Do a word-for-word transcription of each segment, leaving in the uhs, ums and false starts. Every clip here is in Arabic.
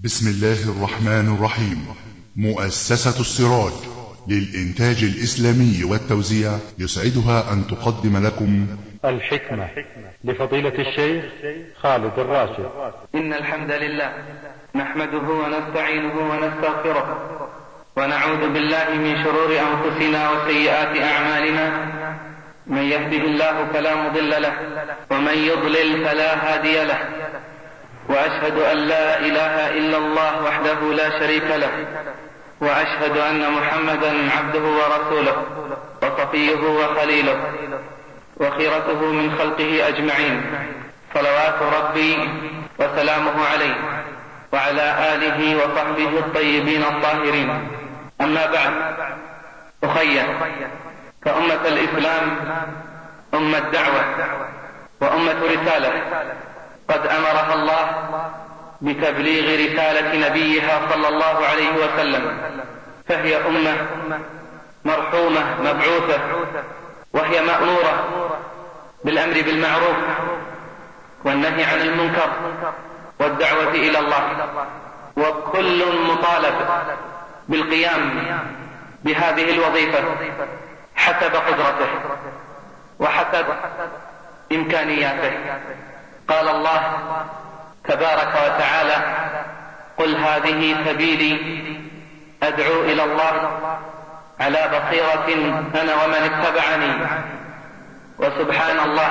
بسم الله الرحمن الرحيم. مؤسسة السراج للإنتاج الإسلامي والتوزيع يسعدها أن تقدم لكم الحكمة لفضيلة الشيخ خالد الراشد. إن الحمد لله نحمده ونستعينه ونستغفره ونعوذ بالله من شرور أنفسنا وسيئات أعمالنا. من يهده الله فلا مضل له ومن يضلل فلا هادي له، وأشهد أن لا إله إلا الله وحده لا شريك له، وأشهد أن محمدا عبده ورسوله وصفيه وخليله وخيرته من خلقه أجمعين، صلوات ربي وسلامه عليه وعلى آله وصحبه الطيبين الطاهرين. أما بعد، أخي، فأمة الإسلام أمة دعوة وأمة رسالة، قد أمرها الله بتبليغ رسالة نبيها صلى الله عليه وسلم، فهي أمة مرحومة مبعوثة، وهي مأمورة بالأمر بالمعروف والنهي عن المنكر والدعوة إلى الله، وكل مطالب بالقيام بهذه الوظيفة حسب قدرته وحسب إمكانياته. قال الله تبارك وتعالى: قل هذه سبيلي أدعو إلى الله على بصيرة أنا ومن اتبعني وسبحان الله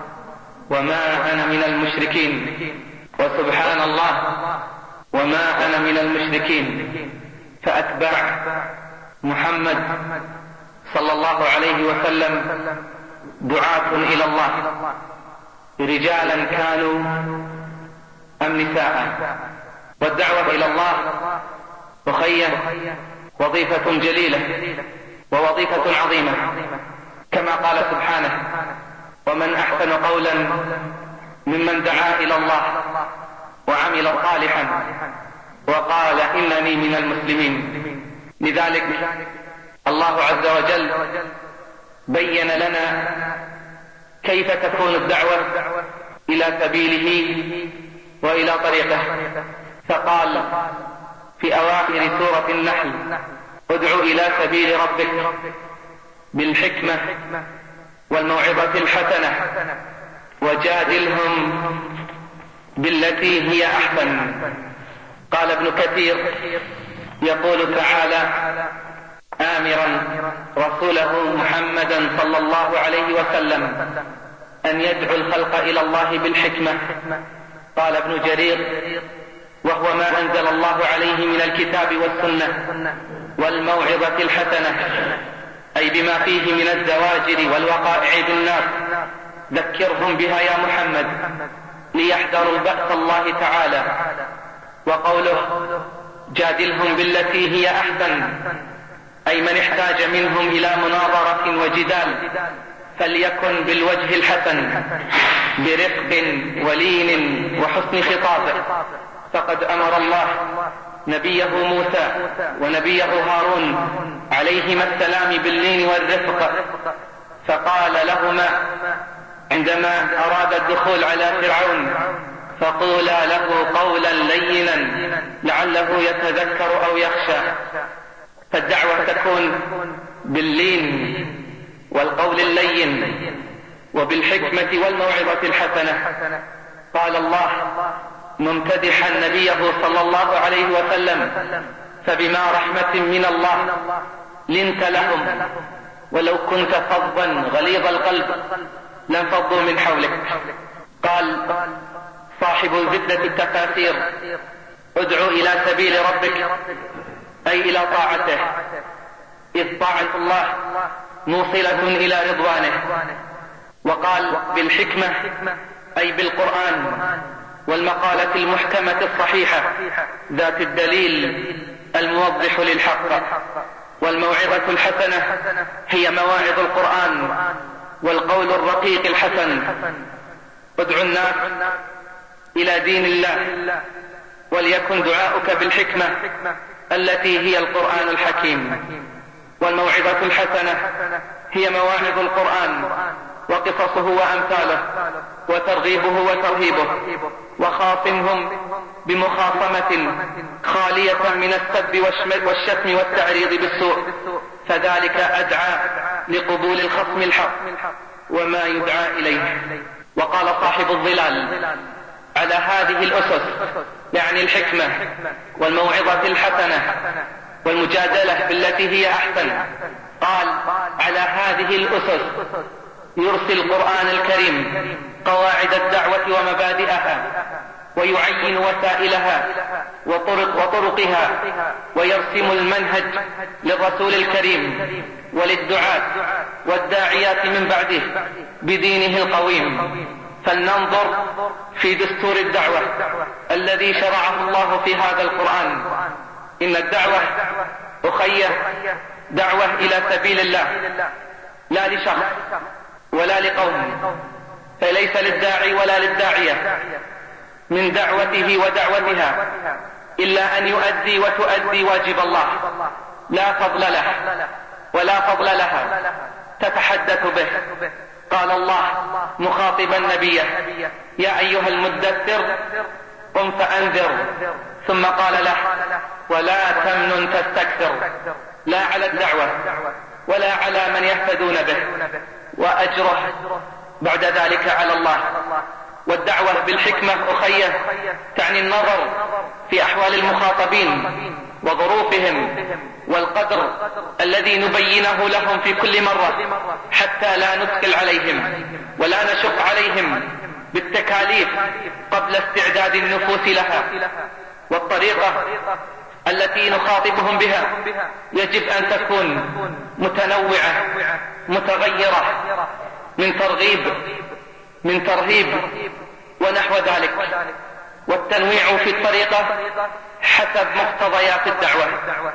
وما أنا من المشركين وسبحان الله وما أنا من المشركين. فأتباع محمد صلى الله عليه وسلم دعاة إلى الله، رجالا كانوا أم نساء. والدعوة إلى الله أخي وظيفة جليلة ووظيفة عظيمة، كما قال سبحانه: ومن أحسن قولا ممن دعا إلى الله وعمل صالحا وقال إنني من المسلمين. لذلك الله عز وجل بين لنا كيف تكون الدعوة إلى سبيله وإلى طريقه، فقال في أواخر سورة النحل: ادع إلى سبيل ربك بالحكمة والموعظة الحسنة وجادلهم بالتي هي أحسن. قال ابن كثير يقول تعالى آمرا رسوله محمدا صلى الله عليه وسلم أن يدعو الخلق إلى الله بالحكمة. قال ابن جرير: وهو ما أنزل الله عليه من الكتاب والسنة والموعظة الحسنة، أي بما فيه من الزواجر والوقائع بالناس، ذكرهم بها يا محمد ليحذروا بأس الله تعالى. وقوله جادلهم بالتي هي أحسن، أي من احتاج منهم إلى مناظرة وجدال فليكن بالوجه الحسن برفق ولين وحسن خطابه، فقد أمر الله نبيه موسى ونبيه هارون عليهما السلام باللين والرفق، فقال لهما عندما أراد الدخول على فرعون: فقولا له قولا لينا لعله يتذكر أو يخشى. فالدعوة تكون باللين والقول اللين وبالحكمة والموعظة الحسنة. قال الله ممتدحا نبيه صلى الله عليه وسلم: فبما رحمة من الله لنت لهم ولو كنت فظا غليظ القلب لانفضوا من حولك. قال صاحب زبدة التفاسير: ادعو إلى سبيل ربك أي إلى طاعته، إذ طاعة الله موصلة إلى رضوانه. وقال بالحكمة أي بالقرآن والمقالة المحكمة الصحيحة ذات الدليل الموضح للحق. والموعظة الحسنة هي مواعظ القرآن والقول الرقيق الحسن. ادعو الناس إلى دين الله وليكن دعاؤك بالحكمة التي هي القرآن الحكيم. والموعظة الحسنة هي مواعظ القرآن وقصصه وأمثاله وترغيبه وترهيبه، وخاصمهم بمخاصمة خالية من السب والشتم والتعريض بالسوء، فذلك أدعى لقبول الخصم الحق وما يدعى إليه. وقال صاحب الظلال: على هذه الأسس، يعني الحكمة والموعظة الحسنة والمجادلة بالتي هي أحسن، قال: على هذه الأسس يرسل القرآن الكريم قواعد الدعوة ومبادئها، ويعين وسائلها وطرق وطرقها، ويرسم المنهج للرسول الكريم وللدعاة والداعيات من بعده بدينه القويم. فلننظر في دستور الدعوة الذي شرعه الله في هذا القرآن. إن الدعوة أخيه دعوة إلى سبيل الله، لا لشخص ولا لقوم، فليس للداعي ولا للداعية من دعوته ودعوتها إلا أن يؤدي وتؤدي واجب الله، لا فضل له ولا فضل لها تتحدث به. قال الله مخاطبا نبيه: يا أيها المدثر قم فأنذر. ثم قال له: ولا تمنن تستكثر، لا على الدعوة ولا على من يهتدون به، وأجره بعد ذلك على الله. والدعوة بالحكمة أخيه تعني النظر في أحوال المخاطبين وظروفهم والقدر الذي نبينه لهم في كل مرة، حتى لا نثقل عليهم ولا نشق عليهم بالتكاليف قبل استعداد النفوس لها. والطريقة التي نخاطبهم بها يجب أن تكون متنوعة متغيرة، من ترغيب من ترهيب ونحو ذلك. والتنويع في الطريقة حسب مقتضيات الدعوة،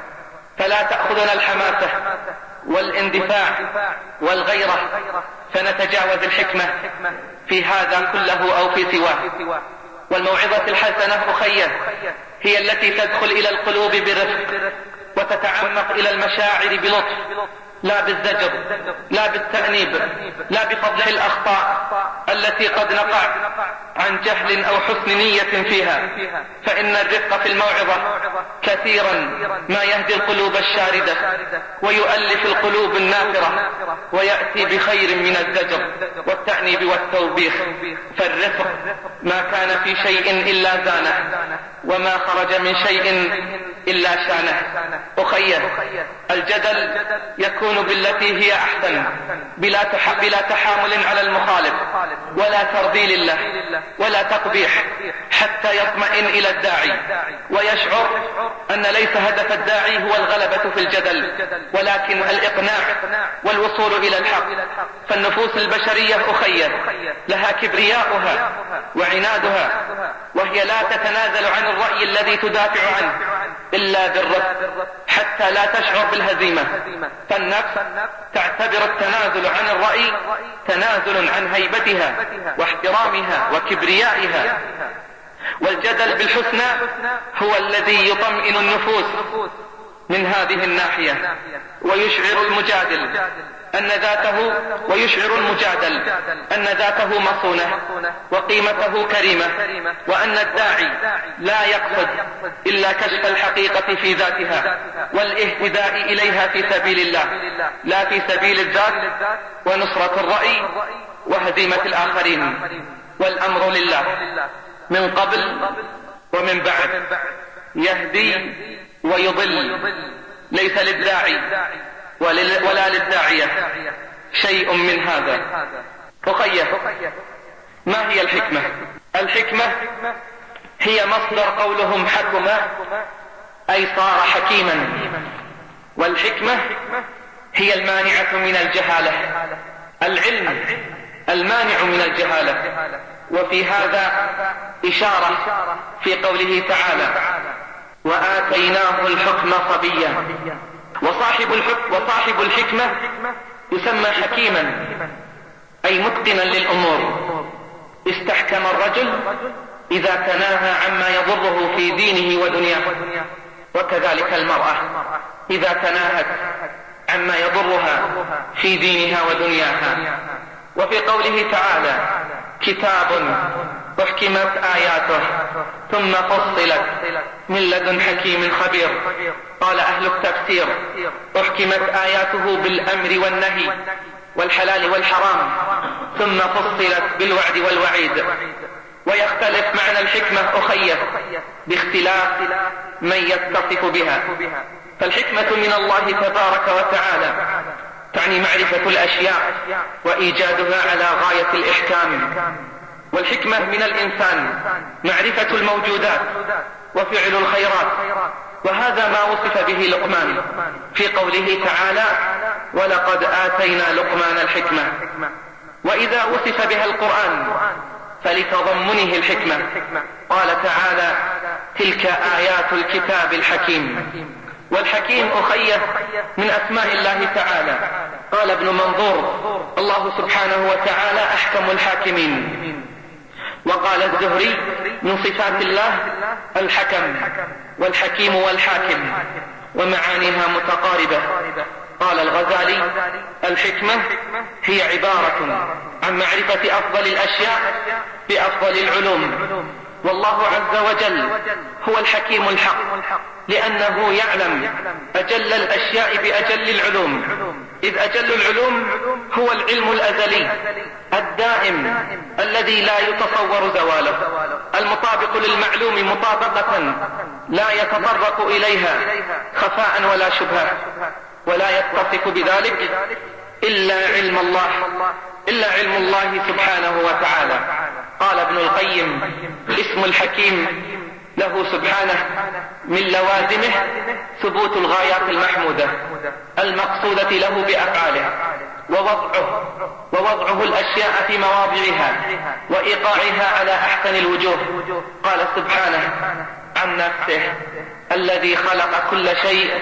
فلا تأخذنا الحماسة والاندفاع والغيرة فنتجاوز الحكمة في هذا كله أو في سواه. والموعظة الحسنة أخيه هي التي تدخل إلى القلوب برفق وتتعمق إلى المشاعر بلطف، لا بالزجر، لا بالتأنيب، لا بفضح الأخطاء التي قد نقع عن جهل أو حسن نية فيها. فإن الرفق في الموعظة كثيرا ما يهدي القلوب الشاردة ويؤلف القلوب النافرة، ويأتي بخير من الزجر والتأنيب والتوبيخ. فالرفق ما كان في شيء إلا زانه، وما خرج من شيء إلا شانه. أخيه، الجدل يكون بالتي هي أحسن، بلا بلا تحامل على المخالف ولا ترذيل له ولا تقبيح، حتى يطمئن إلى الداعي ويشعر أن ليس هدف الداعي هو الغلبة في الجدل، ولكن الإقناع والوصول إلى الحق. فالنفوس البشرية أخيه لها كبرياؤها وعنادها، وهي لا تتنازل عن الرأي الذي تدافع عنه إلا بالرفق حتى لا تشعر بالهزيمة. فالنفس تعتبر التنازل عن الرأي تنازل عن هيبتها واحترامها وكبريائها. والجدل بالحسنى هو الذي يطمئن النفوس من هذه الناحية، ويشعر المجادل أن ذاته ويشعر المجادل أن ذاته مصونة وقيمته كريمة، وأن الداعي لا يقصد إلا كشف الحقيقة في ذاتها والاهتداء إليها في سبيل الله، لا في سبيل الذات ونصرة الرأي وهزيمة الآخرين. والأمر لله من قبل ومن بعد، يهدي ويضل، ليس للداعي ولا للداعية شيء من هذا. أخيه، ما هي الحكمة؟ الحكمة هي مصدر قولهم حكم، أي صار حكيما. والحكمة هي المانعة من الجهالة، العلم المانع من الجهالة. وفي هذا إشارة في قوله تعالى: وآتيناه الحكم صبيا. وصاحب الحكم وصاحب الحكمة يسمى حكيما، أي متقنا للأمور. استحكم الرجل إذا تناهى عما يضره في دينه ودنياه، وكذلك المرأة إذا تناهت عما يضرها في دينها ودنياها. وفي قوله تعالى: كتاب أحكمت آياته ثم فصلت من لدن حكيم خبير. قال أهل التفسير: أحكمت آياته بالأمر والنهي والحلال والحرام ثم فصلت بالوعد والوعيد. ويختلف معنى الحكمة أخيه باختلاف من يتصف بها، فالحكمة من الله تبارك وتعالى تعني معرفة الأشياء وإيجادها على غاية الإحكام، والحكمة من الإنسان معرفة الموجودات وفعل الخيرات، وهذا ما وصف به لقمان في قوله تعالى: ولقد آتينا لقمان الحكمة. وإذا وصف بها القرآن فلتضمنه الحكمة، قال تعالى: تلك آيات الكتاب الحكيم. والحكيم أخيه من أسماء الله تعالى. قال ابن منظور: الله سبحانه وتعالى أحكم الحاكمين. وقال الزهري: من صفات الله الحكم والحكيم والحاكم، ومعانيها متقاربة. قال الغزالي: الحكمة هي عبارة عن معرفة أفضل الأشياء بأفضل العلوم، والله عز وجل هو الحكيم الحق، لأنه يعلم أجل الأشياء بأجل العلوم، إذ أجل العلوم هو العلم الأزلي الدائم الذي لا يتصور زواله، المطابق للمعلوم مطابقة لا يتطرق إليها خفاء ولا شبهة، ولا يتصف بذلك إلا علم الله إلا علم الله سبحانه وتعالى. قال ابن القيم: اسم الحكيم له سبحانه من لوازمه ثبوت الغايات المحمودة المقصودة له بأفعاله، ووضعه ووضعه الأشياء في مواضعها وإيقاعها على أحسن الوجوه. قال سبحانه عن نفسه: الذي خلق كل شيء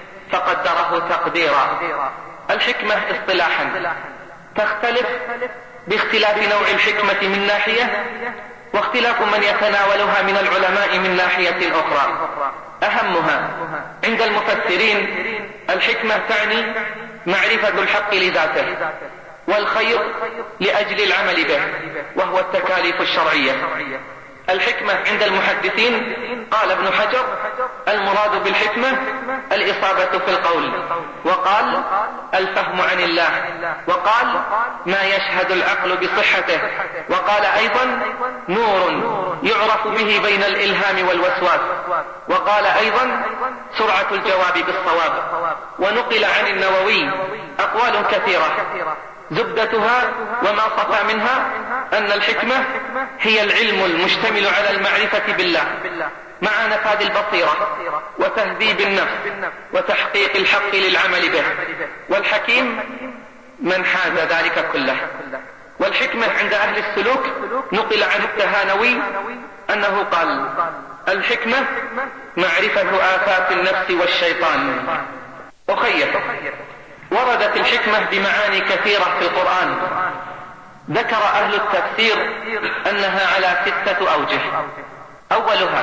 فقدره تقديرا. الحكمة اصطلاحا تختلف باختلاف نوع الحكمة من ناحية، واختلاف من يتناولها من العلماء من ناحية أخرى. أهمها عند المفسرين الحكمة تعني معرفة الحق لذاته والخير لأجل العمل به، وهو التكاليف الشرعية. الحكمة عند المحدثين قال ابن حجر: المراد بالحكمة الإصابة في القول، وقال الفهم عن الله، وقال ما يشهد العقل بصحته، وقال أيضا نور يعرف به بين الإلهام والوسواس، وقال أيضا سرعة الجواب بالصواب. ونقل عن النووي أقوال كثيرة زبدتها وما صفى منها أن الحكمة هي العلم المشتمل على المعرفة بالله مع نفاذ البصيرة وتهذيب النفس وتحقيق الحق للعمل به، والحكيم من حاز ذلك كله. والحكمة عند أهل السلوك نقل عن التهانوي أنه قال: الحكمة معرفة آفات النفس والشيطان. أخير، وردت الحكمة بمعاني كثيرة في القرآن، ذكر أهل التفسير أنها على ستة أوجه. أولها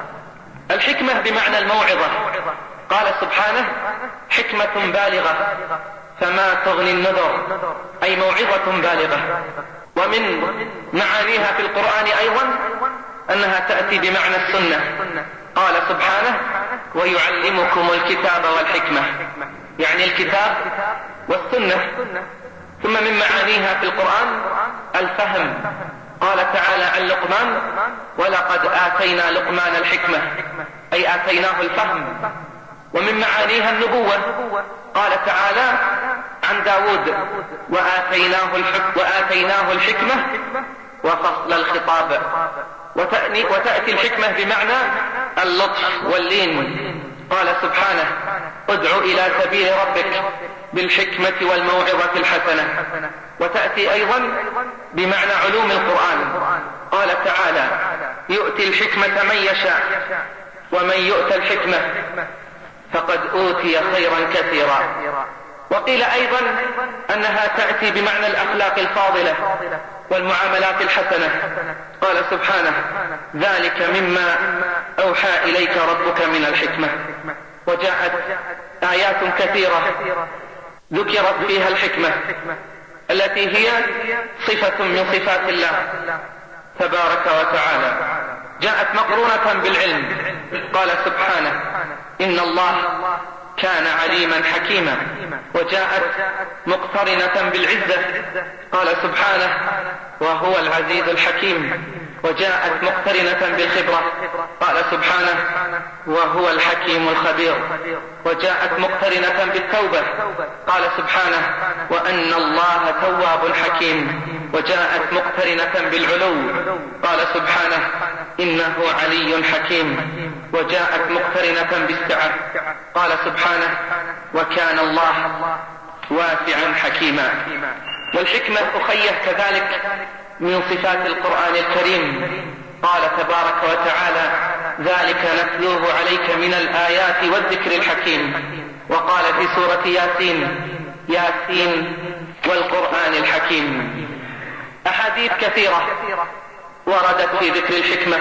الحكمة بمعنى الموعظة، قال سبحانه: حكمة بالغة فما تغني النذر، أي موعظة بالغة. ومن معانيها في القرآن أيضا أنها تأتي بمعنى السنة، قال سبحانه: ويعلمكم الكتاب والحكمة، يعني الكتاب والسنة. ثم من معانيها في القرآن الفهم، قال تعالى عن لقمان: ولقد آتينا لقمان الحكمة، أي آتيناه الفهم. ومن معانيها النبوة، قال تعالى عن داود: وآتيناه الحكمة, وآتيناه الحكمة وفصل الخطاب. وتأتي الحكمة بمعنى اللطف واللين، قال سبحانه: ادع إلى سبيل ربك بالحكمة والموعظة الحسنة. وتأتي أيضا بمعنى علوم القرآن، قال تعالى: يؤتي الحكمة من يشاء ومن يؤت الحكمة فقد أوتي خيرا كثيرا. وقيل أيضا أنها تأتي بمعنى الأخلاق الفاضلة والمعاملات الحسنة، قال سبحانه: ذلك مما أوحى إليك ربك من الحكمة. وجاءت آيات كثيرة ذكرت فيها الحكمة التي هي صفة من صفات الله، تبارك وتعالى جاءت مقرونة بالعلم. قال سبحانه إن الله كان عليما حكيما. وجاءت مقترنة بالعزة. قال سبحانه وهو العزيز الحكيم. وجاءت مقترنة بالخبرة. قال سبحانه وهو الحكيم الخبير. وجاءت مقترنة بالتوبة. قال سبحانه وأن الله تواب حكيم. وجاءت مقترنة بالعلو. قال سبحانه إنه علي حكيم. وجاءت مقترنة بالسعة. قال سبحانه وكان الله واسعا حكيما. والحكمة أخيه كذلك من صفات القرآن الكريم. قال تبارك وتعالى ذلك نتلوه عليك من الآيات والذكر الحكيم. وقال في سورة ياسين ياسين والقرآن الحكيم. أحاديث كثيرة وردت في ذكر الحكمة،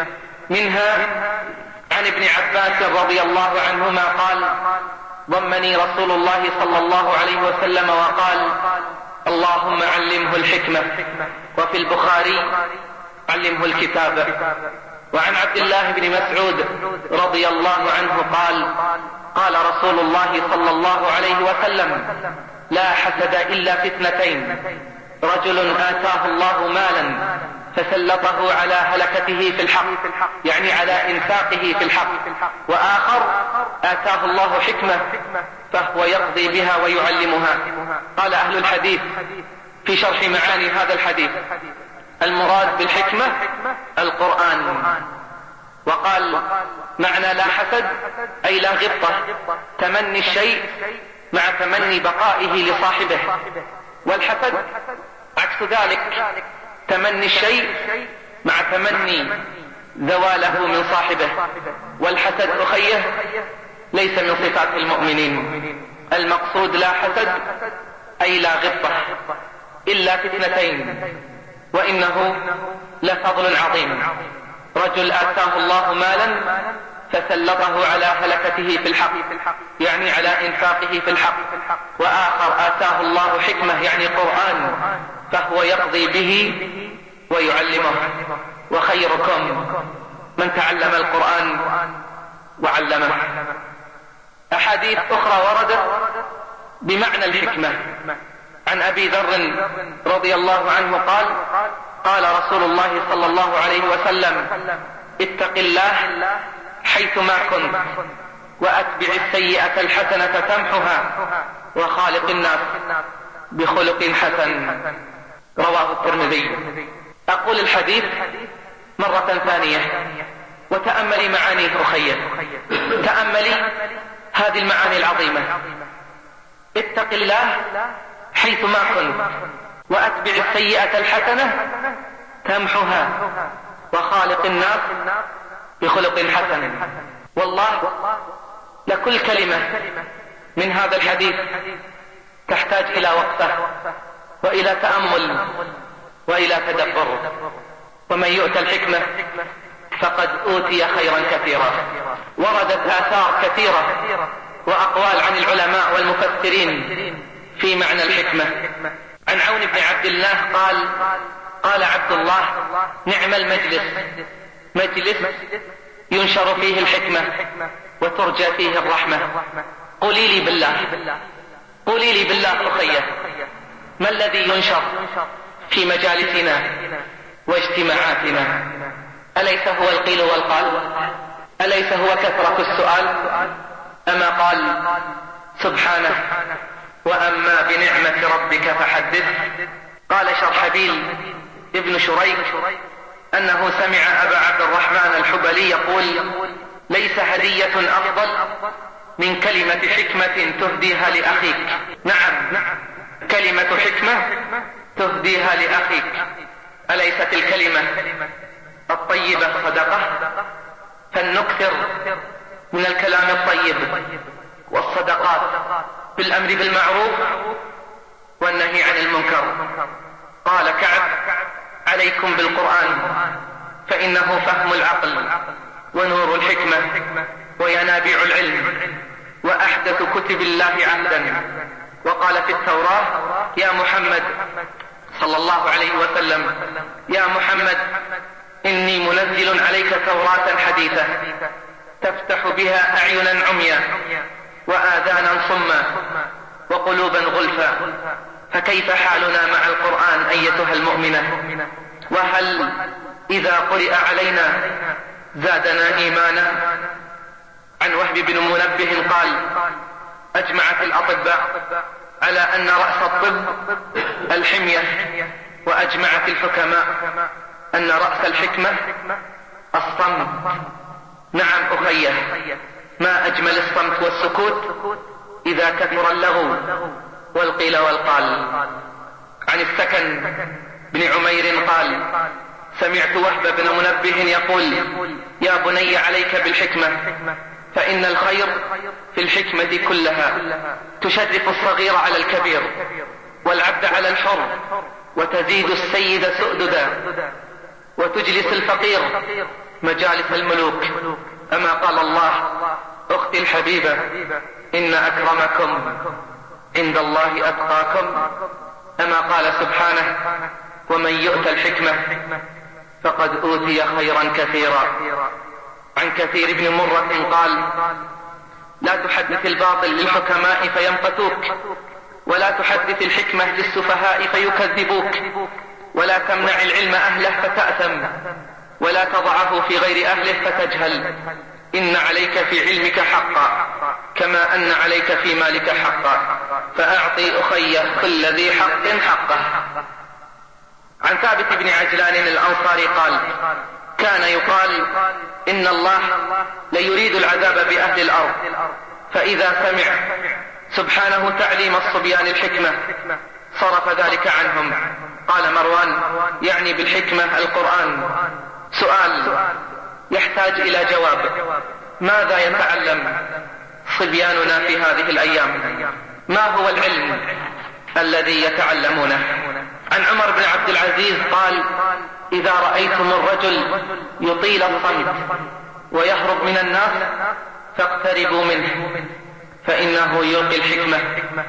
منها عن ابن عباس رضي الله عنهما قال ضمني رسول الله صلى الله عليه وسلم وقال اللهم علمه الحكمة. وفي البخاري علمه الكتاب. وعن عبد الله بن مسعود رضي الله عنه قال قال رسول الله صلى الله عليه وسلم لا حسد إلا في اثنتين: رجل آتاه الله مالا فسلطه على هلكته في الحق، يعني على إنفاقه في الحق. وآخر آتاه الله حكمة فهو يقضي بها ويعلمها. قال أهل الحديث في شرح معاني هذا الحديث المراد بالحكمة القرآن. وقال معنى لا حسد أي لا غبطة، تمني الشيء مع تمني بقائه لصاحبه. والحسد عكس ذلك، تمني الشيء مع تمني زواله من صاحبه. والحسد أخيه ليس من صفات المؤمنين. المقصود لا حسد أي لا غبطة إلا في اثنتين، وإنه لفضل عظيم: رجل آتاه الله مالا فسلطه على هلكته في الحق، يعني على إنفاقه في الحق. وآخر آتاه الله حكمة يعني قرآن فهو يقضي به ويعلمه. وخيركم من تعلم القرآن وعلمه. أحاديث أخرى وردت بمعنى الحكمة. عن أبي ذر رضي الله عنه قال قال رسول الله صلى الله عليه وسلم اتق الله حيثما كنت وأتبع السيئة الحسنة تمحها وخالق الناس بخلق حسن. رواه الترمذي. أقول الحديث مرة ثانية وتأملي معانيه أخيه، تأملي هذه المعاني العظيمة: اتق الله حيثما كنت وأتبع السيئة الحسنة تمحها وخالق الناس بخلق حسن. والله لكل كلمة من هذا الحديث تحتاج إلى وقفة وإلى تأمل وإلى تدبر. ومن يؤتى الحكمة فقد أوتي خيرا كثيرا. وردت آثار كثيرة وأقوال عن العلماء والمفسرين في معنى الحكمة. عن عون بن عبد الله قال قال عبد الله نعم المجلس، مجلس ينشر فيه الحكمة وترجى فيه الرحمة. قولي لي بالله قولي لي بالله أخيه، ما الذي ينشر في مجالسنا واجتماعاتنا؟ أليس هو القيل والقال؟ أليس هو كثرة السؤال؟ أما قال سبحانه وأما بنعمة ربك فحدث. قال شرحبيل ابن شريك أنه سمع أبا عبد الرحمن الحبلي يقول ليس هدية أفضل من كلمة حكمة تهديها لأخيك. نعم، كلمة حكمة تهديها لأخيك. أليست الكلمة الطيبة صدقة؟ فلنكثر من الكلام الطيب والصدقات بالأمر بالمعروف والنهي عن المنكر. قال كعب عليكم بالقرآن فإنه فهم العقل ونور الحكمة وينابيع العلم وأحدث كتب الله عهدا. وقال في التوراة يا محمد صلى الله عليه وسلم: يا محمد إني منزل عليك توراة حديثة تفتح بها أعينا عميا وآذانا صما وقلوبا غلفا، فكيف حالنا مع القرآن أيتها المؤمنة؟ وهل إذا قرئ علينا زادنا إيمانا؟ عن وهب بن منبه قال: أجمعت الأطباء على أن رأس الطب الحمية، وأجمعت الحكماء أن رأس الحكمة الصمت. نعم أخيه، ما أجمل الصمت والسكوت إذا كثر اللغو والقيل والقال. عن السكن بن عمير قال: سمعت وهب بن منبه يقول: يا بني عليك بالحكمة، فإن الخير في الحكمة كلها، تشرف الصغير على الكبير والعبد على الحر، وتزيد السيد سؤددا، وتجلس الفقير مجالس الملوك. أما قال الله: أختي الحبيبة إن أكرمكم عند الله أتقاكم. أما قال سبحانه: ومن يؤت الحكمة فقد أوتي خيرا كثيرا. عن كثير بن مرة قال: لا تحدث الباطل للحكماء فيمقتوك، ولا تحدث الحكمة للسفهاء فيكذبوك، ولا تمنع العلم أهله فتأثم، ولا تضعه في غير أهله فتجهل. إن عليك في علمك حقا كما أن عليك في مالك حقا، فأعطي أخي كل ذي حق حقه. عن ثابت بن عجلان الأنصاري قال: كان يقال إن الله ليريد العذاب بأهل الأرض، فإذا سمع سبحانه تعليم الصبيان الحكمة صرف ذلك عنهم. قال مروان: يعني بالحكمة القرآن. سؤال يحتاج إلى جواب: ماذا يتعلم صبياننا في هذه الأيام؟ ما هو العلم الذي يتعلمونه؟ عن عمر بن عبد العزيز قال: إذا رأيتم الرجل يطيل الصمت ويهرب من الناس فاقتربوا منه، فإنه يلقي الحكمة.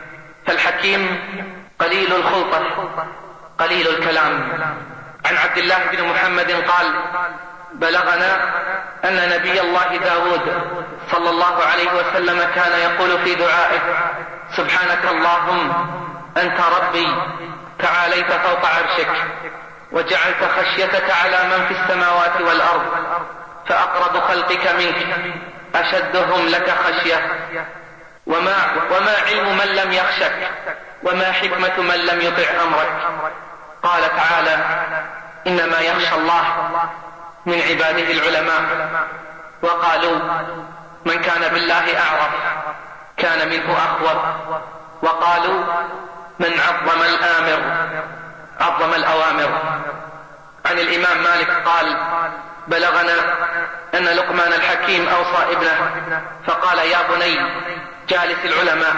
فالحكيم قليل الخلطة قليل الكلام. عن عبد الله بن محمد قال: بلغنا أن نبي الله داود صلى الله عليه وسلم كان يقول في دعائه: سبحانك اللهم أنت ربي تعاليت فوق عرشك، وجعلت خشيتك على من في السماوات والأرض، فأقرب خلقك منك أشدهم لك خشية، وما, وما علم من لم يخشك، وما حكمة من لم يطع أمرك. قال تعالى: إنما يخشى الله من عباده العلماء. وقالوا: من كان بالله أعرف كان منه أخوف. وقالوا: من عظم الآمر عظم الأوامر. عن الإمام مالك قال: بلغنا أن لقمان الحكيم أوصى ابنه فقال: يا بني جالس العلماء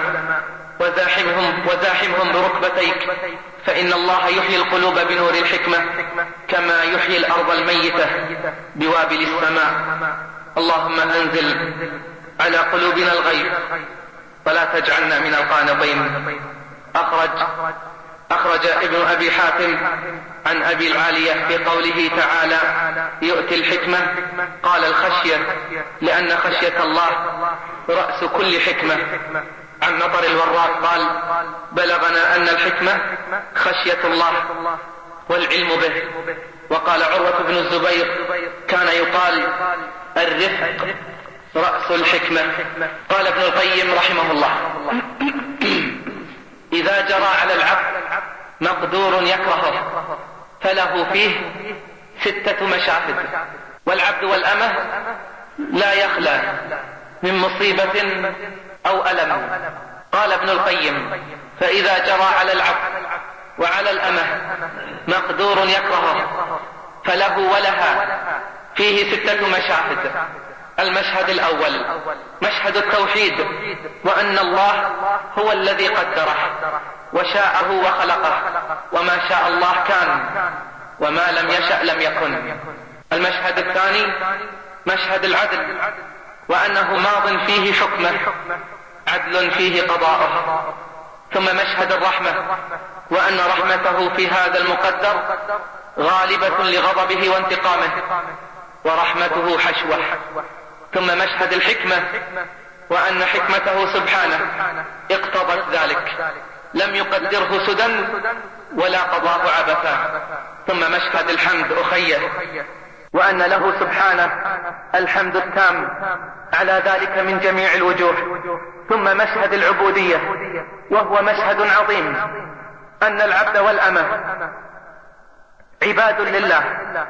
وزاحمهم, وزاحمهم بركبتيك، فإن الله يحيي القلوب بنور الحكمة كما يحيي الأرض الميتة بوابل السماء. اللهم أنزل على قلوبنا الغيب ولا تجعلنا من القانطين. أخرج أخرج ابن أبي حاتم عن أبي العالية في قوله تعالى: يؤتي الحكمة، قال الخشية، لأن خشية الله رأس كل حكمة. عن مطر الوراق قال: بلغنا أن الحكمة خشية الله والعلم به. وقال عروة بن الزبير: كان يقال الرفق رأس الحكمة. قال ابن القيم رحمه الله: إذا جرى على العبد مقدور يكرهه فله فيه ستة مشاهد، والعبد والأمة لا يخلى من مصيبة أو ألم. قال ابن القيم: فإذا جرى على العبد وعلى الأمة مقدور يكرهه فله ولها فيه ستة مشاهد. المشهد الأول مشهد التوحيد، وأن الله هو الذي قدره وشاءه وخلقه، وما شاء الله كان وما لم يشأ لم يكن. المشهد الثاني مشهد العدل، وأنه ماض فيه حكمه عدل فيه قضاؤه. ثم مشهد الرحمة، وأن رحمته في هذا المقدر غالبة لغضبه وانتقامه، ورحمته حشوة. ثم مشهد الحكمة، وأن حكمته سبحانه اقتضت ذلك، لم يقدره سدى ولا قضاه عبثا. ثم مشهد الحمد أخيه، وأن له سبحانه الحمد التام على ذلك من جميع الوجوه. ثم مشهد العبودية، وهو مشهد عظيم، أن العبد والأمة عباد لله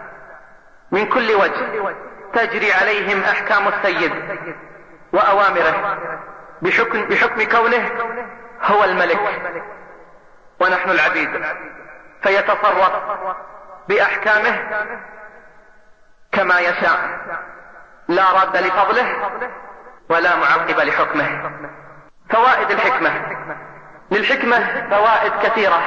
من كل وجه، تجري عليهم أحكام السيد وأوامره بحكم, بحكم كونه هو الملك ونحن العبيد، فيتصرف بأحكامه كما يشاء، لا راد لفضله ولا معقب لحكمه. فوائد الحكمة: للحكمة فوائد كثيرة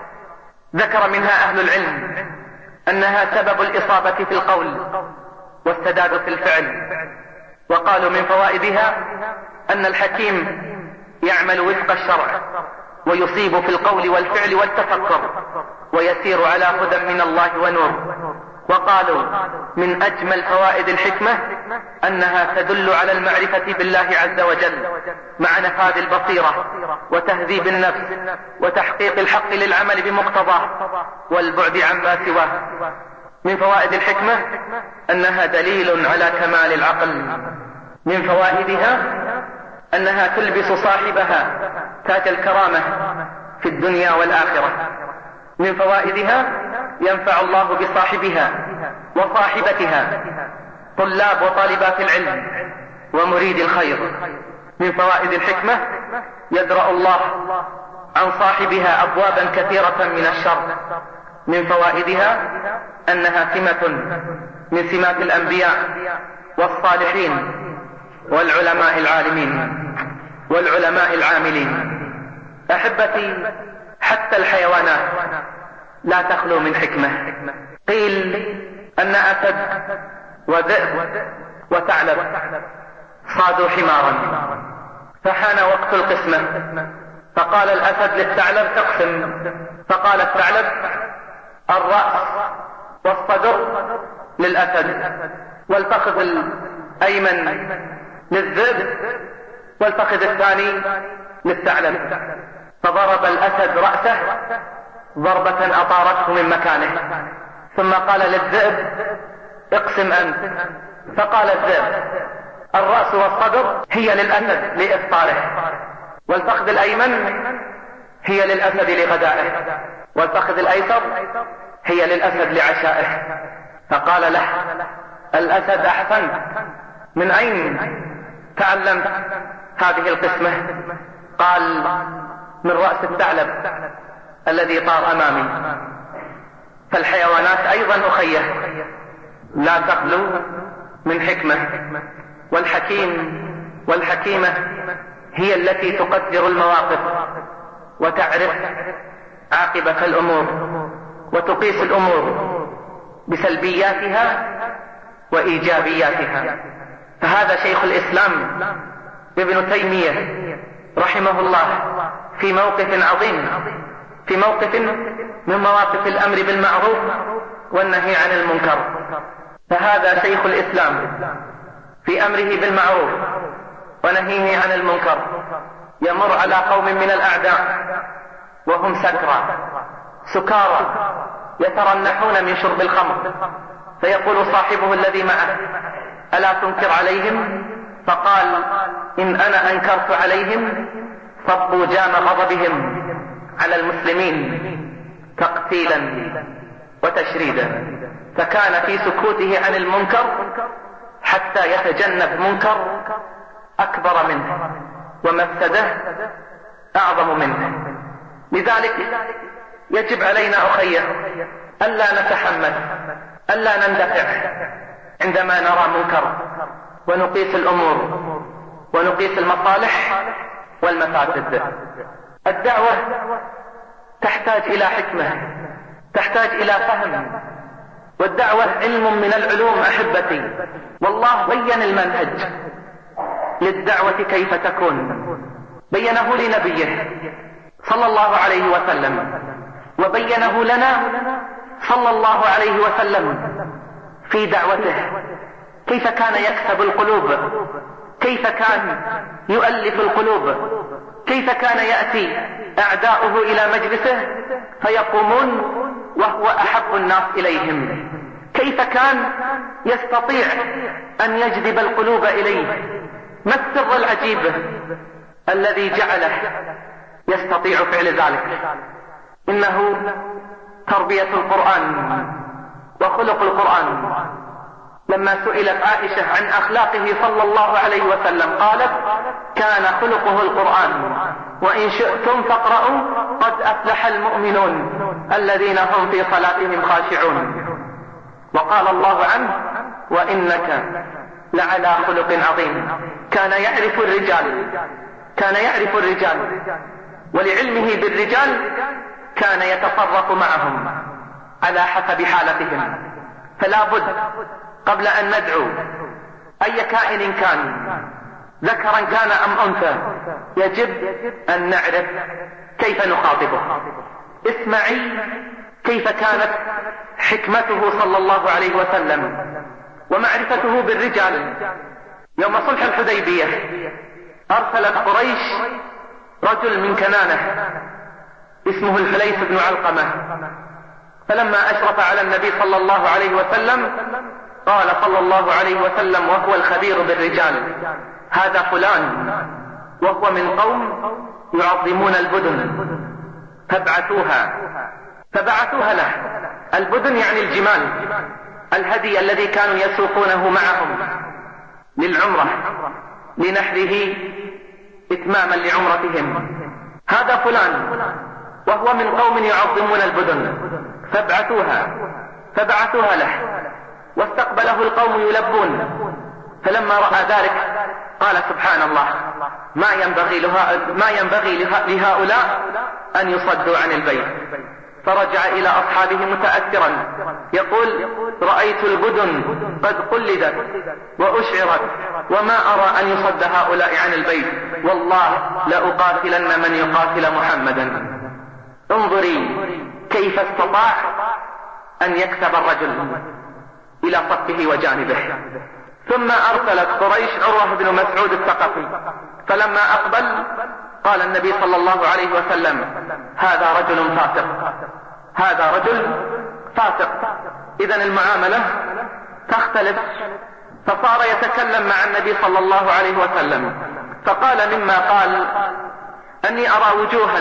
ذكر منها أهل العلم أنها سبب الإصابة في القول والسداد في الفعل. وقالوا من فوائدها أن الحكيم يعمل وفق الشرع ويصيب في القول والفعل والتفكر، ويسير على هدى من الله ونور. وقالوا من أجمل فوائد الحكمة أنها تدل على المعرفة بالله عز وجل مع نفاذ البصيرة وتهذيب النفس وتحقيق الحق للعمل بمقتضاه والبعد عما سواه. من فوائد الحكمة أنها دليل على كمال العقل. من فوائدها أنها تلبس صاحبها تاج الكرامة في الدنيا والآخرة. من فوائدها ينفع الله بصاحبها وصاحبتها طلاب وطالبات العلم ومريد الخير. من فوائد الحكمة يدرأ الله عن صاحبها أبوابا كثيرة من الشر. من فوائدها أنها سمة من سمات الأنبياء والصالحين والعلماء العالمين والعلماء العاملين. أحبتي، حتى الحيوانات لا تخلو من حكمة. قيل أن أسد وذئب وثعلب صادوا حمارا، فحان وقت القسمة، فقال الأسد للثعلب اقسم، فقال الثعلب الرأس والصدر للأسد والفخذ الأيمن للذئب والفخذ الثاني للثعلب. فضرب الأسد رأسه ضربة أطارته من مكانه، ثم قال للذئب اقسم أنت، فقال الذئب الرأس والصدر هي للأسد لإفطاره، والفخذ الأيمن هي للأسد لغدائه، والفخذ الأيسر هي للأسد لعشائه. فقال له الأسد أحسنت، من أين تعلمت هذه القسمة؟ قال من رأس الثعلب الذي طار أمامي. فالحيوانات أيضا أخيه لا تخلو من حكمة، والحكيم والحكيمة هي التي تقدر المواقف وتعرف عاقبة الأمور وتقيس الأمور بسلبياتها وإيجابياتها. فهذا شيخ الإسلام ابن تيمية رحمه الله في موقف عظيم، في موقف من مواقف الأمر بالمعروف والنهي عن المنكر. فهذا شيخ الإسلام في أمره بالمعروف ونهيه عن المنكر يمر على قوم من الأعداء وهم سكرى سكارى يترنحون من شرب الخمر، فيقول صاحبه الذي معه ألا تنكر عليهم؟ فقال إن أنا أنكرت عليهم صبوا جام غضبهم على المسلمين تقتيلا وتشريدا. فكان في سكوته عن المنكر حتى يتجنب منكر أكبر منه ومفسده أعظم منه. لذلك يجب علينا أخيه ألا نتحمل، ألا نندفع عندما نرى منكر، ونقيس الأمور ونقيس المصالح والمفاسد. الدعوة تحتاج إلى حكمة، تحتاج إلى فهم، والدعوة علم من العلوم أحبتي. والله بين المنهج للدعوة كيف تكون، بينه لنبيه صلى الله عليه وسلم وبينه لنا صلى الله عليه وسلم في دعوته، كيف كان يكسب القلوب، كيف كان يؤلف القلوب، كيف كان يأتي أعداؤه إلى مجلسه فيقومون وهو أحب الناس إليهم، كيف كان يستطيع أن يجذب القلوب إليه. ما السر العجيب الذي جعله يستطيع فعل ذلك؟ إنه تربية القرآن وخلق القرآن. لما سئلت عائشة عن أخلاقه صلى الله عليه وسلم قالت: كان خلقه القرآن، وإن شئتم فاقرأوا قد أفلح المؤمنون الذين هم في صلاتهم خاشعون. وقال الله عنه: وإنك لعلى خلق عظيم. كان يعرف الرجال، كان يعرف الرجال، ولعلمه بالرجال كان يتصرف معهم على حسب حالتهم. فلا بد قبل أن ندعو أي كائن كان، ذكرا كان أم أنثى، يجب أن نعرف كيف نخاطبه. اسمعي كيف كانت حكمته صلى الله عليه وسلم ومعرفته بالرجال. يوم صلح الحديبية أرسلت قريش رجل من كنانة اسمه الحليس بن علقمة، فلما أشرف على النبي صلى الله عليه وسلم قال صلى الله عليه وسلم وهو الخبير بالرجال: هذا فلان وهو من قوم يعظمون البدن، فابعثوها. فبعثوها له. البدن يعني الجمال، الهدي الذي كانوا يسوقونه معهم للعمرة لنحره إتماما لعمرتهم. هذا فلان وهو من قوم يعظمون البدن، فابعثوها. فبعثوها له، واستقبله القوم يلبون. فلما رأى ذلك قال: سبحان الله، ما ينبغي ما ينبغي لهؤلاء أن يصدوا عن البيت. فرجع إلى أصحابه متأثرا يقول: رأيت البدن قد قلدت وأشعرت، وما أرى أن يصد هؤلاء عن البيت، والله لأقاتلن من يقاتل محمدا. انظري كيف استطاع أن يكسب الرجل إلى صفه وجانبه. ثم أرسلت قريش عروة بن مسعود الثقفي، فلما أقبل قال النبي صلى الله عليه وسلم: هذا رجل فاسق، هذا رجل فاسق. إذن المعاملة تختلف. فصار يتكلم مع النبي صلى الله عليه وسلم، فقال مما قال: أني أرى وجوها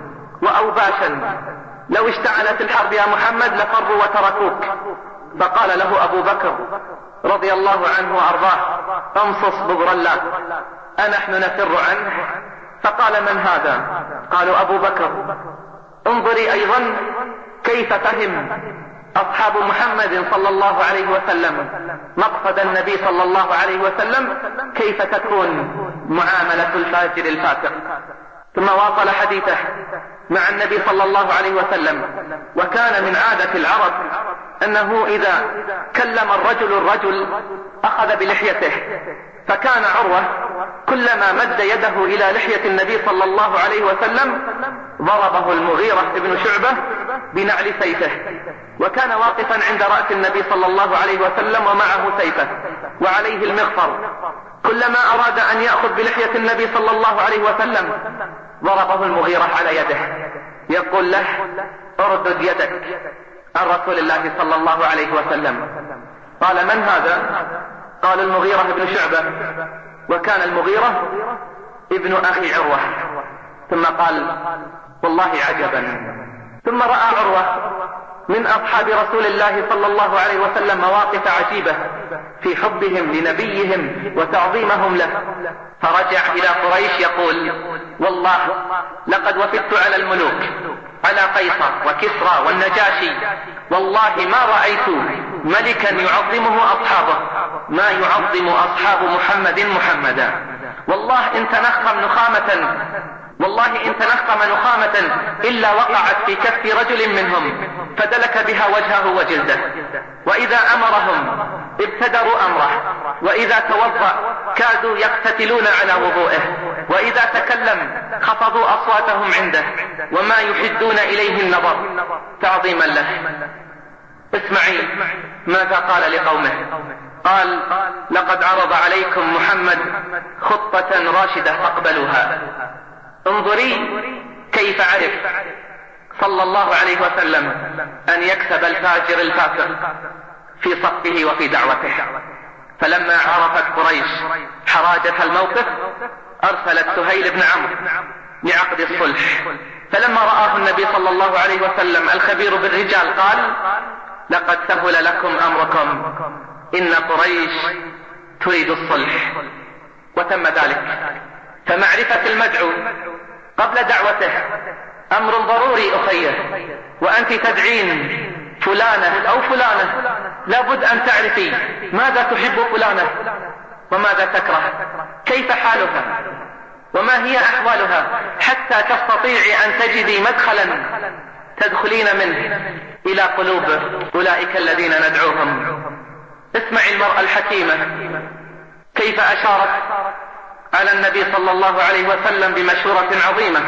وأوباشا لو اشتعلت الحرب يا محمد لفروا وتركوك. فقال له أبو بكر رضي الله عنه وأرضاه: امصص بغر الله، أنحن نفر عنه؟ فقال: من هذا؟ قالوا: أبو بكر. انظري أيضا كيف فهم أصحاب محمد صلى الله عليه وسلم مقصد النبي صلى الله عليه وسلم، كيف تكون معاملة الفاجر الفاسق. ثم واصل حديثه مع النبي صلى الله عليه وسلم. وكان من عادة العرب أنه إذا كلم الرجل الرجل أخذ بلحيته، فكان عروة كلما مد يده إلى لحية النبي صلى الله عليه وسلم ضربه المغيرة بن شعبة بنعل سيفه، وكان واقفا عند رأس النبي صلى الله عليه وسلم ومعه سيفه وعليه المغفر. كلما أراد أن يأخذ بلحية النبي صلى الله عليه وسلم ضربه المغيرة على يده، يقول له: اردد يدك عن رسول الله صلى الله عليه وسلم. قال: من هذا؟ قال: المغيرة بن شعبة. وكان المغيرة ابن أخي عروة. ثم قال: والله عجبا. ثم رأى عروة من أصحاب رسول الله صلى الله عليه وسلم مواقف عجيبة في حبهم لنبيهم وتعظيمهم له، فرجع إلى قريش يقول: والله لقد وفدت على الملوك، على قيصر وكسرى والنجاشي، والله ما رأيت ملكا يعظمه أصحابه ما يعظم أصحاب محمد محمدا. والله إن تنخم نخامة والله إن تنخم نخامة إلا وقعت في كف رجل منهم فدلك بها وجهه وجلده. وإذا أمرهم ابتدروا أمره، وإذا توضأ كادوا يقتتلون على وضوئه، وإذا تكلم خفضوا أصواتهم عنده، وما يحدون إليه النظر تعظيما له. اسمعي ماذا قال لقومه. قال: لقد عرض عليكم محمد خطة راشدة فاقبلوها. انظري كيف عرف صلى الله عليه وسلم أن يكسب الفاجر الفاسق في صفه وفي دعوته. فلما عرفت قريش حراجة الموقف أرسلت سهيل بن عمرو لعقد الصلح. فلما رآه النبي صلى الله عليه وسلم الخبير بالرجال قال: لقد سهل لكم أمركم، إن قريش تريد الصلح. وتم ذلك. فمعرفة المدعو قبل دعوته أمر ضروري أخيه. وأنت تدعين فلانة أو فلانة لابد أن تعرفي ماذا تحب فلانة وماذا تكره، كيف حالها وما هي أحوالها، حتى تستطيعي أن تجدي مدخلا تدخلين منه إلى قلوب أولئك الذين ندعوهم. اسمعي المرأة الحكيمة كيف أشارت على النبي صلى الله عليه وسلم بمشورة عظيمة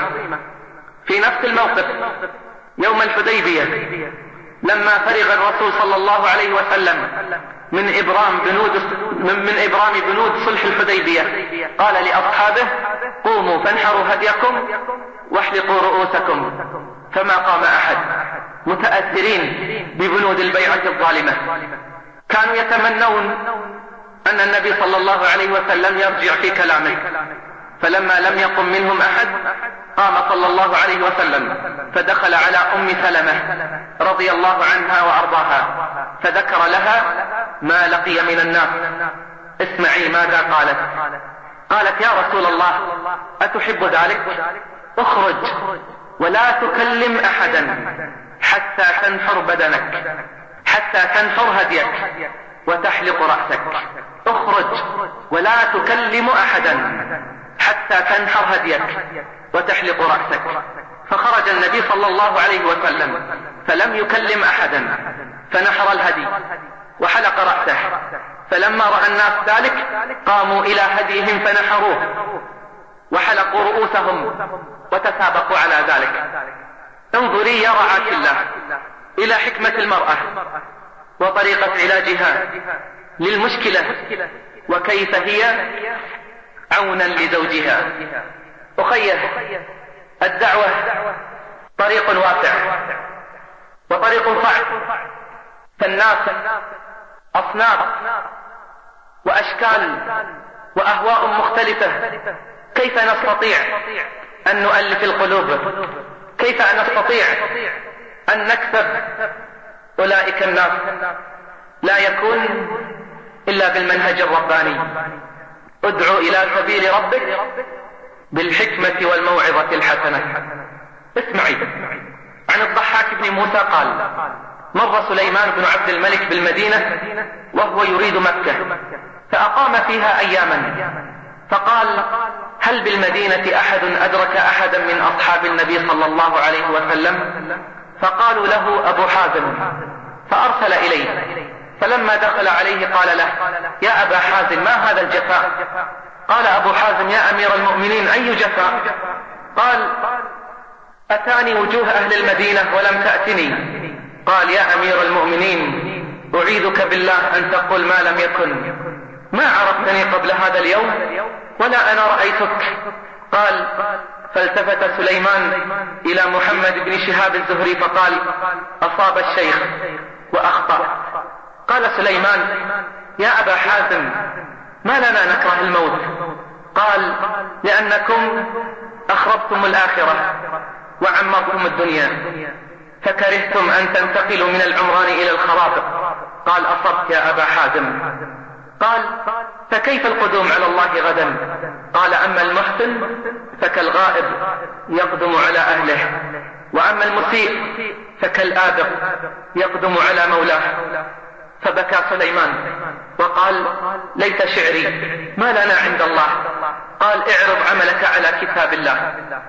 في نفس الموقف يوم الحديبية، لما فرغ الرسول صلى الله عليه وسلم من إبرام بنود من إبرام بنود صلح الحديبية، قال لأصحابه: قوموا فانحروا هديكم واحلقوا رؤوسكم. فما قام أحد، متأثرين ببنود البيعة الظالمة. كانوا يتمنون أن النبي صلى الله عليه وسلم يرجع في كلامه، فلما لم يقم منهم أحد قام صلى الله عليه وسلم فدخل على أم سلمة رضي الله عنها وأرضاها فذكر لها ما لقي من الناس. اسمعي ماذا قالت. قالت: يا رسول الله أتحب ذلك؟ اخرج ولا تكلم أحدا حتى تنحر بدنك، حتى تنحر هديك وتحلق رأسك. اخرج ولا تكلم أحدا حتى تنحر هديك وتحلق رأسك. فخرج النبي صلى الله عليه وسلم فلم يكلم أحدا، فنحر الهدي وحلق رأسه. فلما رأى الناس ذلك قاموا إلى هديهم فنحروه وحلقوا رؤوسهم وتسابقوا على ذلك. انظري يا رعاة الله إلى حكمة المرأة وطريقة علاجها للمشكلة، وكيف هي عونا لزوجها. أخيه، الدعوة طريق واسع وطريق صعب، فالناس أصناف وأشكال وأهواء مختلفة. كيف نستطيع أن نؤلف القلوب؟ كيف نستطيع أن نكسب أولئك الناس؟ لا يكون إلا بالمنهج الرباني. ادعو إلى سبيل ربك بالحكمة والموعظة الحسنة. اسمعي عن الضحاك بن موسى قال: مر سليمان بن عبد الملك بالمدينة وهو يريد مكة، فأقام فيها أياما، فقال: هل بالمدينة أحد أدرك أحدا من أصحاب النبي صلى الله عليه وسلم؟ فقالوا له أبو حازم، فأرسل إليه. فلما دخل عليه قال له: يا أبا حازم، ما هذا الجفاء؟ قال أبو حازم: يا أمير المؤمنين، أي جفاء؟ قال: أتاني وجوه أهل المدينة ولم تأتني. قال: يا أمير المؤمنين، أعيذك بالله أن تقول ما لم يكن، ما عرفتني قبل هذا اليوم ولا أنا رأيتك. قال: فالتفت سليمان إلى محمد بن شهاب الزهري فقال: أصاب الشيخ وأخطأ. قال سليمان: يا أبا حازم، ما لنا نكره الموت؟ قال: لأنكم أخربتم الآخرة وعمرتم الدنيا، فكرهتم أن تنتقلوا من العمران إلى الخراب. قال: أصبت يا أبا حازم. قال: فكيف القدوم على الله غدا؟ قال: أما المحسن فكالغائب يقدم على أهله، وأما المسيء فكالآبق يقدم على مولاه. فبكى سليمان وقال: ليت شعري، ما لنا عند الله. قال: اعرض عملك على كتاب الله.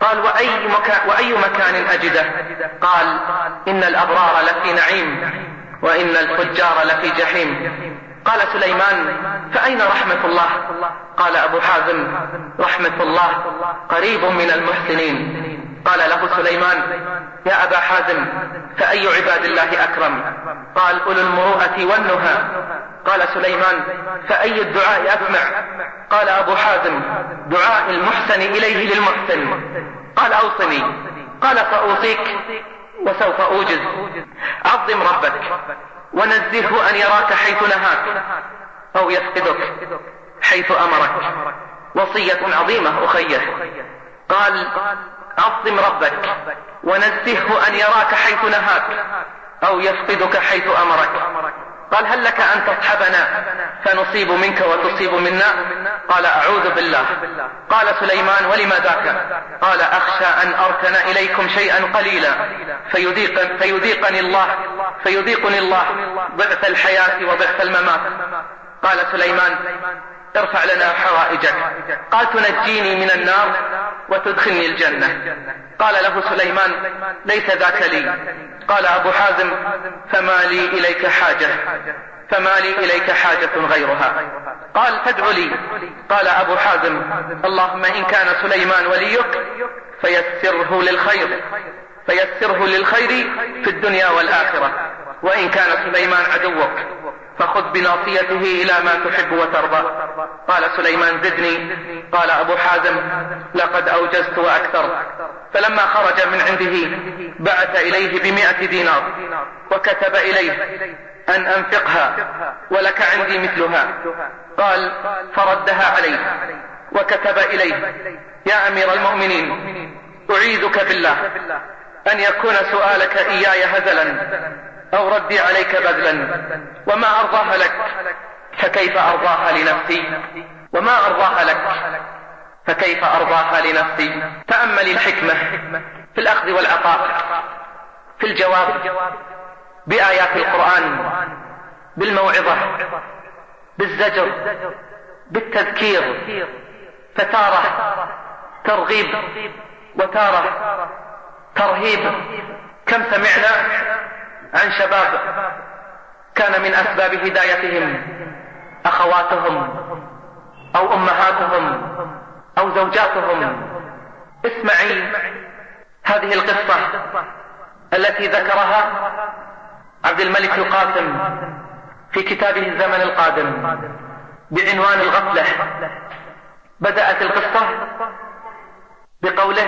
قال وأي مكان, وأي مكان أجده؟ قال إن الأبرار لفي نعيم وإن الفجار لفي جحيم. قال سليمان فأين رحمة الله؟ قال أبو حازم رحمة الله قريب من المحسنين. قال له سليمان يا أبا حازم فأي عباد الله أكرم؟ قال أولو المروءة والنهى. قال سليمان فأي الدعاء أسمع؟ قال أبو حازم دعاء المحسن إليه للمحسن. قال أوصني. قال فأوصيك وسوف أوجز. عظم ربك ونزهه أن يراك حيث نهاك أو يفقدك حيث أمرك. وصية عظيمة أخيه. قال عظم ربك ونزهه أن يراك حيث نهاك أو يفقدك حيث أمرك. قال هل لك أن تصحبنا فنصيب منك وتصيب منا؟ قال أعوذ بالله. قال سليمان ولما ذاك؟ قال أخشى أن أركن إليكم شيئا قليلا فيذيق فيذيقني الله فيذيقني الله ضعف الحياة وضعف الممات. قال سليمان ارفع لنا حوائجك. قال تنجيني من النار وتدخلني الجنة. قال له سليمان ليس ذاك لي. قال أبو حازم فما لي إليك حاجة فما لي إليك حاجة غيرها. قال فادع لي. قال أبو حازم اللهم إن كان سليمان وليك فيسره للخير فيسره للخير في الدنيا والآخرة، وإن كان سليمان عدوك فخذ بناصيته إلى ما تحب وترضى. قال سليمان زدني. قال أبو حازم لقد أوجزت وأكثر. فلما خرج من عنده بعث إليه بمئة دينار وكتب إليه أن أنفقها ولك عندي مثلها. قال فردها عليه وكتب إليه يا أمير المؤمنين أعيذك بالله أن يكون سؤالك إياي هزلا أو ردي عليك بذلا، وما أرضاها لك فكيف أرضاها لنفسي وما أرضاها لك فكيف أرضاها لنفسي. تأمل الحكمة في الأخذ والعطاء، في الجواب بآيات القرآن، بالموعظة، بالزجر، بالتذكير، فتارة ترغيب وتارة ترهيب. كم سمعنا عن شباب كان من أسباب هدايتهم أخواتهم أو أمهاتهم أو زوجاتهم. اسمعي هذه القصة التي ذكرها عبد الملك القاسم في كتابه الزمن القادم بعنوان الغفلة. بدأت القصة بقوله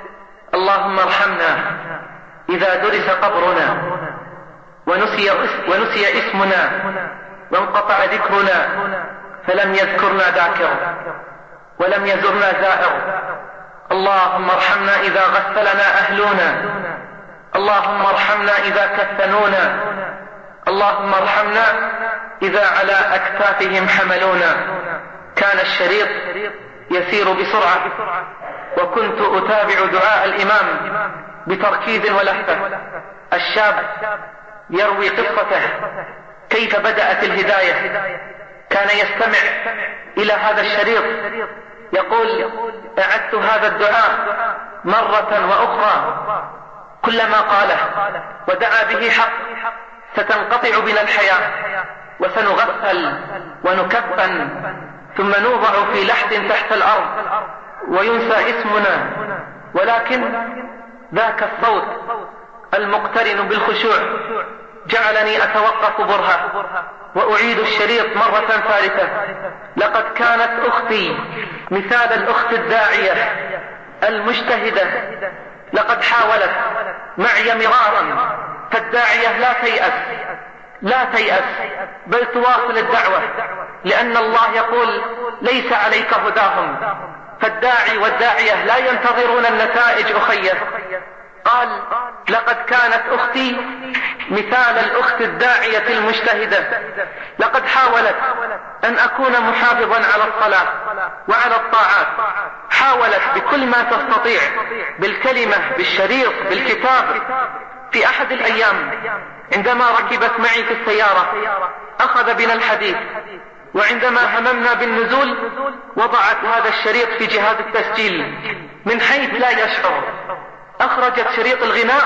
اللهم ارحمنا إذا درس قبرنا ونسي, ونسي اسمنا وانقطع ذكرنا فلم يذكرنا ذاكر ولم يزرنا زائر. اللهم ارحمنا إذا غسلنا أهلنا. اللهم ارحمنا إذا كفنونا. اللهم ارحمنا إذا على أكتافهم حملونا. كان الشريط يسير بسرعة وكنت أتابع دعاء الإمام بتركيز ولهفة. الشاب يروي قصته كيف بدأت الهداية. كان يستمع إلى هذا الشريط يقول أعدت هذا الدعاء مرة وأخرى، كلما قاله ودعا به حق ستنقطع بنا الحياة وسنغفل ونكفن ثم نوضع في لحد تحت الأرض وينسى اسمنا. ولكن ذاك الصوت المقترن بالخشوع جعلني أتوقف برهة وأعيد الشريط مرة ثالثة. لقد كانت أختي مثال الأخت الداعية المجتهدة، لقد حاولت معي مرارا، فالداعية لا تيأس لا تيأس بل تواصل الدعوة، لأن الله يقول ليس عليك هداهم، فالداعي والداعية لا ينتظرون النتائج أخيه. قال لقد كانت أختي مثال الأخت الداعية المجتهدة، لقد حاولت أن أكون محافظا على الصلاة وعلى الطاعات، حاولت بكل ما تستطيع بالكلمة بالشريط بالكتاب. في أحد الأيام عندما ركبت معي في السيارة أخذ بنا الحديث، وعندما هممنا بالنزول وضعت هذا الشريط في جهاز التسجيل من حيث لا يشعر. أخرجت شريط الغناء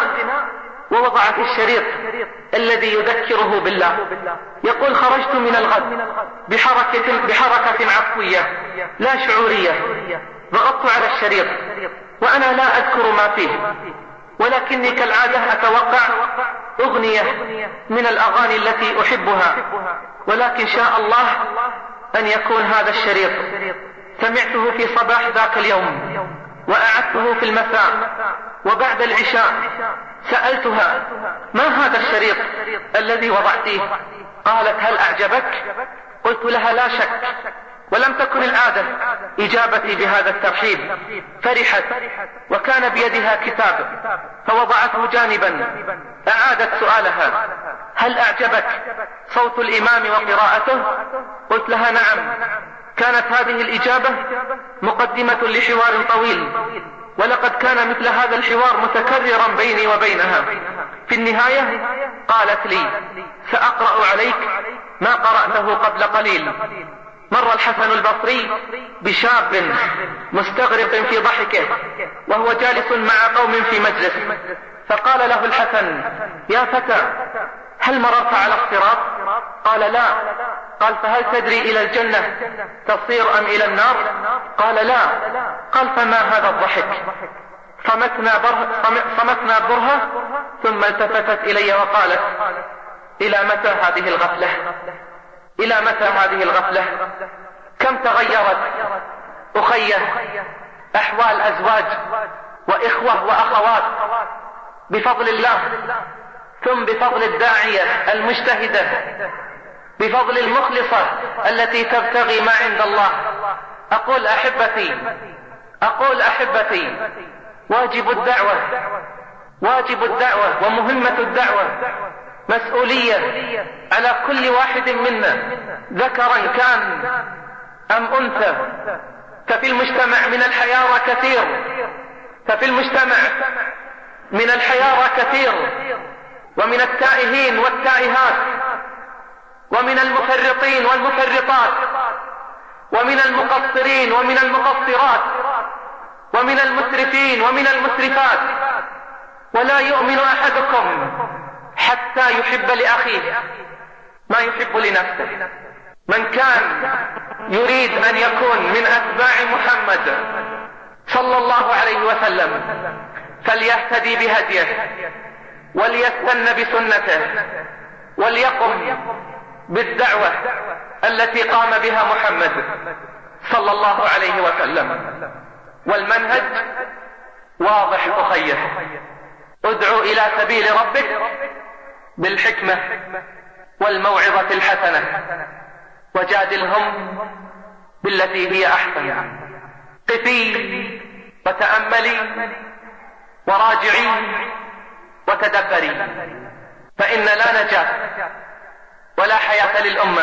ووضعت الشريط الذي يذكره بالله. يقول: خرجت من الغد بحركة, بحركة عفوية لا شعورية، ضغطت على الشريط وأنا لا أذكر ما فيه، ولكني كالعادة أتوقع أغنية من الأغاني التي أحبها، ولكن شاء الله أن يكون هذا الشريط. سمعته في صباح ذاك اليوم وأعدته في المساء، وبعد العشاء سألتها: ما هذا الشريط الذي وضعتيه؟ قالت: هل أعجبك؟ قلت لها: لا شك. ولم تكن العادة إجابتي بهذا الترحيب. فرحت وكان بيدها كتاب فوضعته جانبا. أعادت سؤالها: هل أعجبك صوت الإمام وقراءته؟ قلت لها: نعم. كانت هذه الإجابة مقدمة لحوار طويل، ولقد كان مثل هذا الحوار متكررا بيني وبينها. في النهاية قالت لي: سأقرأ عليك ما قرأته قبل قليل. مر الحسن البصري بشاب مستغرق في ضحكه وهو جالس مع قوم في مجلس، فقال له الحسن: يا فتى، هل مررت على الصراط؟ قال: لا. قال: فهل تدري إلى الجنة تصير أم إلى النار؟ قال: لا. قال: فما هذا الضحك؟ صمتنا برهة, صمتنا برهة ثم التفتت إلي وقالت: إلى متى هذه الغفلة؟ إلى متى هذه الغفلة؟ كم تغيرت أخيه أحوال أزواج وإخوة وأخوات بفضل الله، ثم بفضل الداعية المجتهدة، بفضل المخلصة التي تبتغي ما عند الله. أقول أحبتي أقول أحبتي واجب الدعوة واجب الدعوة ومهمة الدعوة مسؤولية على كل واحد منا، ذكرا كان أم أنثى. ففي المجتمع من الحيارى كثير ففي المجتمع من الحيارى كثير ومن التائهين والتائهات، ومن المفرطين والمفرطات، ومن المقصرين ومن المقصرات، ومن المسرفين ومن المسرفات. ولا يؤمن أحدكم حتى يحب لأخيه ما يحب لنفسه. من كان يريد أن يكون من أتباع محمد صلى الله عليه وسلم فليهتدي بهديه وليستن بسنته وليقم بالدعوة التي قام بها محمد صلى الله عليه وسلم. والمنهج واضح أخيه: ادعو إلى سبيل ربك بالحكمة والموعظة الحسنة وجادلهم بالتي هي أحسن. قفي وتأملي وراجعي وتدبري، فإن لا نجاة ولا حياة للأمة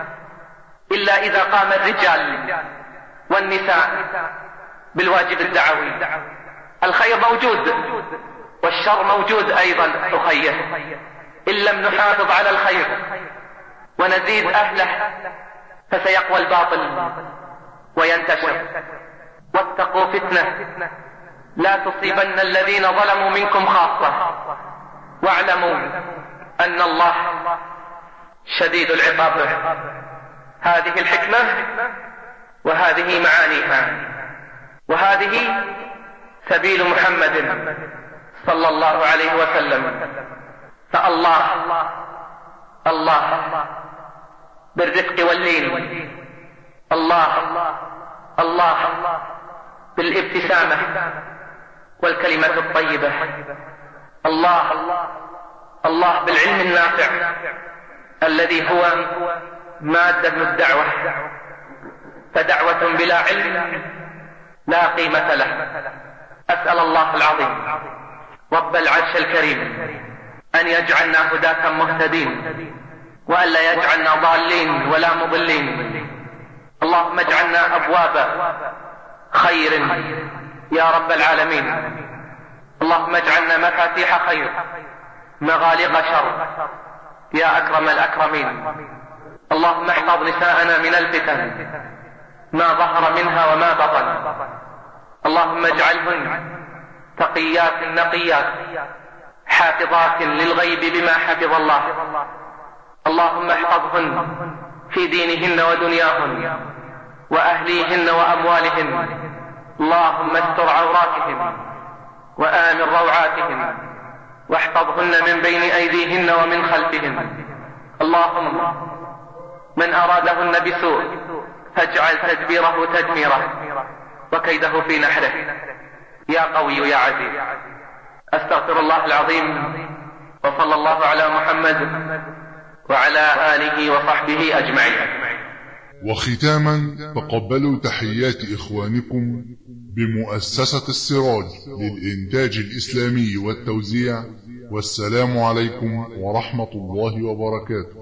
إلا إذا قام الرجال والنساء بالواجب الدعوي. الخير موجود والشر موجود أيضا أخيه. إن لم نحافظ على الخير ونزيد أهله فسيقوى الباطل وينتشر. واتقوا فتنة لا تصيبن الذين ظلموا منكم خاصة واعلموا أن الله شديد العقاب. هذه الحكمة وهذه معانيها، وهذه سبيل محمد صلى الله عليه وسلم. فالله الله بالرفق واللين، الله الله بالابتسامة والكلمة الطيبة، الله الله بالعلم النافع الذي هو مادة الدعوة. فدعوة بلا علم لا قيمة له. أسأل الله العظيم رب العرش الكريم أن يجعلنا هداة مهتدين، وأن لا يجعلنا ضالين ولا مضلين. اللهم اجعلنا أبواب خير يا رب العالمين. اللهم اجعلنا مفاتيح خير مغالق شر يا أكرم الأكرمين. اللهم احفظ نساءنا من الفتن ما ظهر منها وما بطن. اللهم اجعلهن تقيات نقيات حافظات للغيب بما حفظ الله. اللهم احفظهن في دينهن ودنياهن وأهليهن وأموالهن. اللهم استر عوراتهن وآمن روعاتهن واحفظهن من بين أيديهن ومن خلفهن. اللهم من أرادهن بسوء فاجعل تدبيره تدميره وكيده في نحره يا قوي يا عزيز. أستغفر الله العظيم، وصلى الله على محمد وعلى آله وصحبه أجمعين. وختاما تقبلوا تحيات إخوانكم بمؤسسة السراج للإنتاج الإسلامي والتوزيع، والسلام عليكم ورحمة الله وبركاته.